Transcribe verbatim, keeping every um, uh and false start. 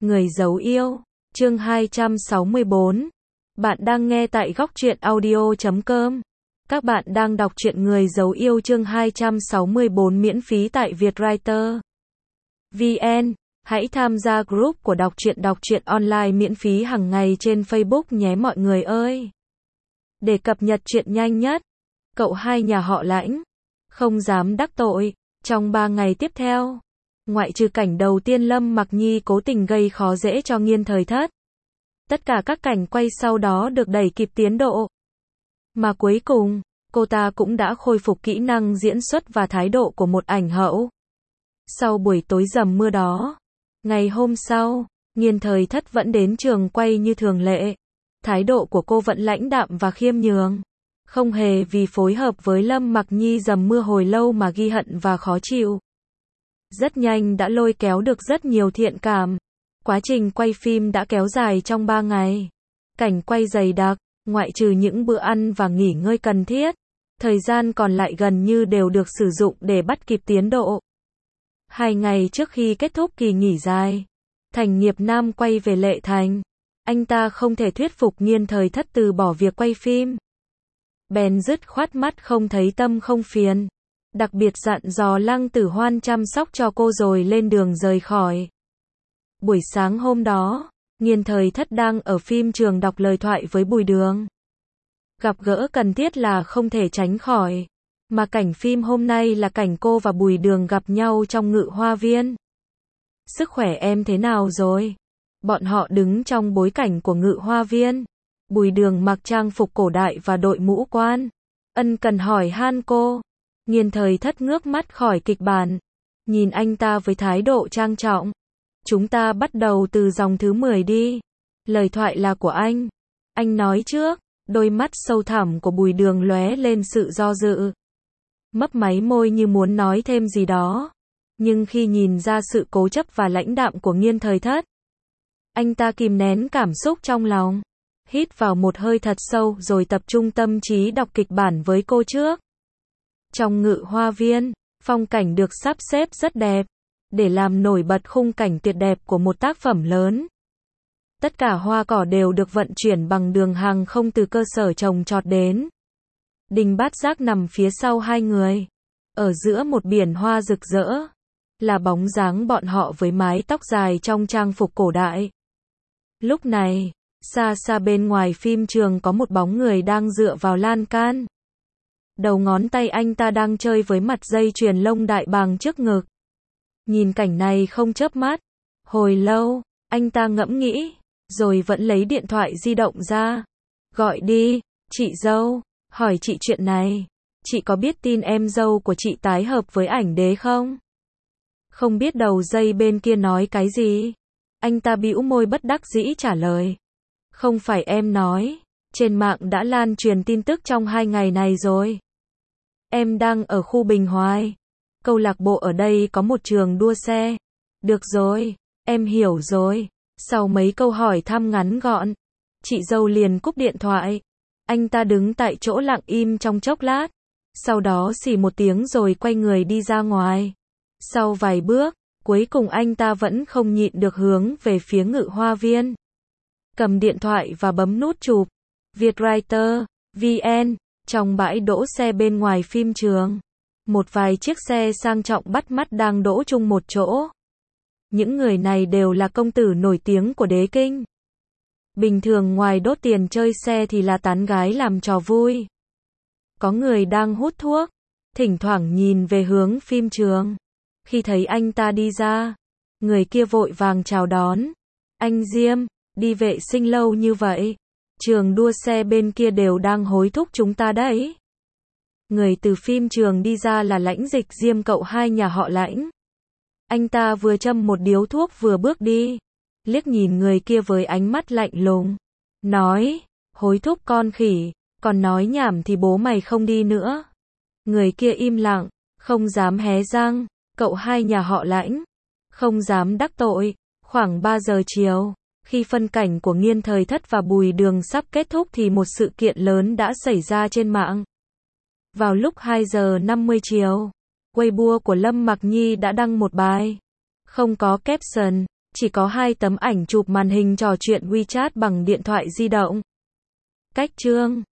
Người giấu yêu, chương hai trăm sáu mươi bốn. Bạn đang nghe tại góc truyện audio chấm com. Các bạn đang đọc truyện Người giấu yêu chương hai trăm sáu mươi bốn miễn phí tại Vietwriter vê en. Hãy tham gia group của đọc truyện đọc truyện online miễn phí hàng ngày trên Facebook nhé mọi người ơi. Để cập nhật truyện nhanh nhất, cậu hai nhà họ Lãnh không dám đắc tội. Trong ba ngày tiếp theo, ngoại trừ cảnh đầu tiên Lâm Mặc Nhi cố tình gây khó dễ cho Nghiên Thời Thất, tất cả các cảnh quay sau đó được đẩy kịp tiến độ. Mà cuối cùng, cô ta cũng đã khôi phục kỹ năng diễn xuất và thái độ của một ảnh hậu. Sau buổi tối dầm mưa đó, ngày hôm sau, Nghiên Thời Thất vẫn đến trường quay như thường lệ. Thái độ của cô vẫn lãnh đạm và khiêm nhường, không hề vì phối hợp với Lâm Mặc Nhi dầm mưa hồi lâu mà ghi hận và khó chịu. Rất nhanh đã lôi kéo được rất nhiều thiện cảm. Quá trình quay phim đã kéo dài trong ba ngày. Cảnh quay dày đặc, ngoại trừ những bữa ăn và nghỉ ngơi cần thiết, thời gian còn lại gần như đều được sử dụng để bắt kịp tiến độ. Hai ngày trước khi kết thúc kỳ nghỉ dài, Thành Nghiệp Nam quay về Lệ Thành. Anh ta không thể thuyết phục Nghiên Thời Thất từ bỏ việc quay phim, bèn dứt khoát mắt không thấy tâm không phiền. Đặc biệt dặn dò Lăng Tử Hoan chăm sóc cho cô rồi lên đường rời khỏi. Buổi sáng hôm đó, Nghiên Thời Thất đang ở phim trường đọc lời thoại với Bùi Đường. Gặp gỡ cần thiết là không thể tránh khỏi. Mà cảnh phim hôm nay là cảnh cô và Bùi Đường gặp nhau trong Ngự Hoa Viên. Sức khỏe em thế nào rồi? Bọn họ đứng trong bối cảnh của Ngự Hoa Viên. Bùi Đường mặc trang phục cổ đại và đội mũ quan, ân cần hỏi han cô. Nghiên Thời Thất ngước mắt khỏi kịch bản, nhìn anh ta với thái độ trang trọng. Chúng ta bắt đầu từ dòng thứ mười đi. Lời thoại là của anh. Anh nói trước. Đôi mắt sâu thẳm của Bùi Đường lóe lên sự do dự. Mấp máy môi như muốn nói thêm gì đó. Nhưng khi nhìn ra sự cố chấp và lãnh đạm của Nghiên Thời Thất, anh ta kìm nén cảm xúc trong lòng. Hít vào một hơi thật sâu rồi tập trung tâm trí đọc kịch bản với cô trước. Trong Ngự Hoa Viên, phong cảnh được sắp xếp rất đẹp, để làm nổi bật khung cảnh tuyệt đẹp của một tác phẩm lớn. Tất cả hoa cỏ đều được vận chuyển bằng đường hàng không từ cơ sở trồng trọt đến. Đình Bát Giác nằm phía sau hai người. Ở giữa một biển hoa rực rỡ, là bóng dáng bọn họ với mái tóc dài trong trang phục cổ đại. Lúc này, xa xa bên ngoài phim trường có một bóng người đang dựa vào lan can. Đầu ngón tay anh ta đang chơi với mặt dây chuyền lông đại bàng trước ngực. Nhìn cảnh này không chớp mắt. Hồi lâu, anh ta ngẫm nghĩ, rồi vẫn lấy điện thoại di động ra. Gọi đi, chị dâu, hỏi chị chuyện này. Chị có biết tin em dâu của chị tái hợp với ảnh đế không? Không biết đầu dây bên kia nói cái gì. Anh ta bĩu môi bất đắc dĩ trả lời. Không phải em nói, trên mạng đã lan truyền tin tức trong hai ngày này rồi. Em đang ở khu Bình Hoài. Câu lạc bộ ở đây có một trường đua xe. Được rồi, em hiểu rồi. Sau mấy câu hỏi thăm ngắn gọn, chị dâu liền cúp điện thoại. Anh ta đứng tại chỗ lặng im trong chốc lát. Sau đó xì một tiếng rồi quay người đi ra ngoài. Sau vài bước, cuối cùng anh ta vẫn không nhịn được hướng về phía Ngự Hoa Viên. Cầm điện thoại và bấm nút chụp. Vietwriter vê en. Trong bãi đỗ xe bên ngoài phim trường, một vài chiếc xe sang trọng bắt mắt đang đỗ chung một chỗ. Những người này đều là công tử nổi tiếng của đế kinh. Bình thường ngoài đốt tiền chơi xe thì là tán gái làm trò vui. Có người đang hút thuốc, thỉnh thoảng nhìn về hướng phim trường. Khi thấy anh ta đi ra, người kia vội vàng chào đón. Anh Diêm, đi vệ sinh lâu như vậy. Trường đua xe bên kia đều đang hối thúc chúng ta đấy. Người từ phim trường đi ra là Lãnh Dịch Diêm, cậu hai nhà họ Lãnh. Anh ta vừa châm một điếu thuốc vừa bước đi, liếc nhìn người kia với ánh mắt lạnh lùng. Nói, hối thúc con khỉ, còn nói nhảm thì bố mày không đi nữa. Người kia im lặng, không dám hé răng. Cậu hai nhà họ Lãnh không dám đắc tội. Khoảng ba giờ chiều, khi phân cảnh của Nghiên Thời Thất và Bùi Đường sắp kết thúc thì một sự kiện lớn đã xảy ra trên mạng. Vào lúc hai giờ năm mươi chiều, Weibo của Lâm Mặc Nhi đã đăng một bài không có caption, chỉ có hai tấm ảnh chụp màn hình trò chuyện WeChat bằng điện thoại di động. Cách chương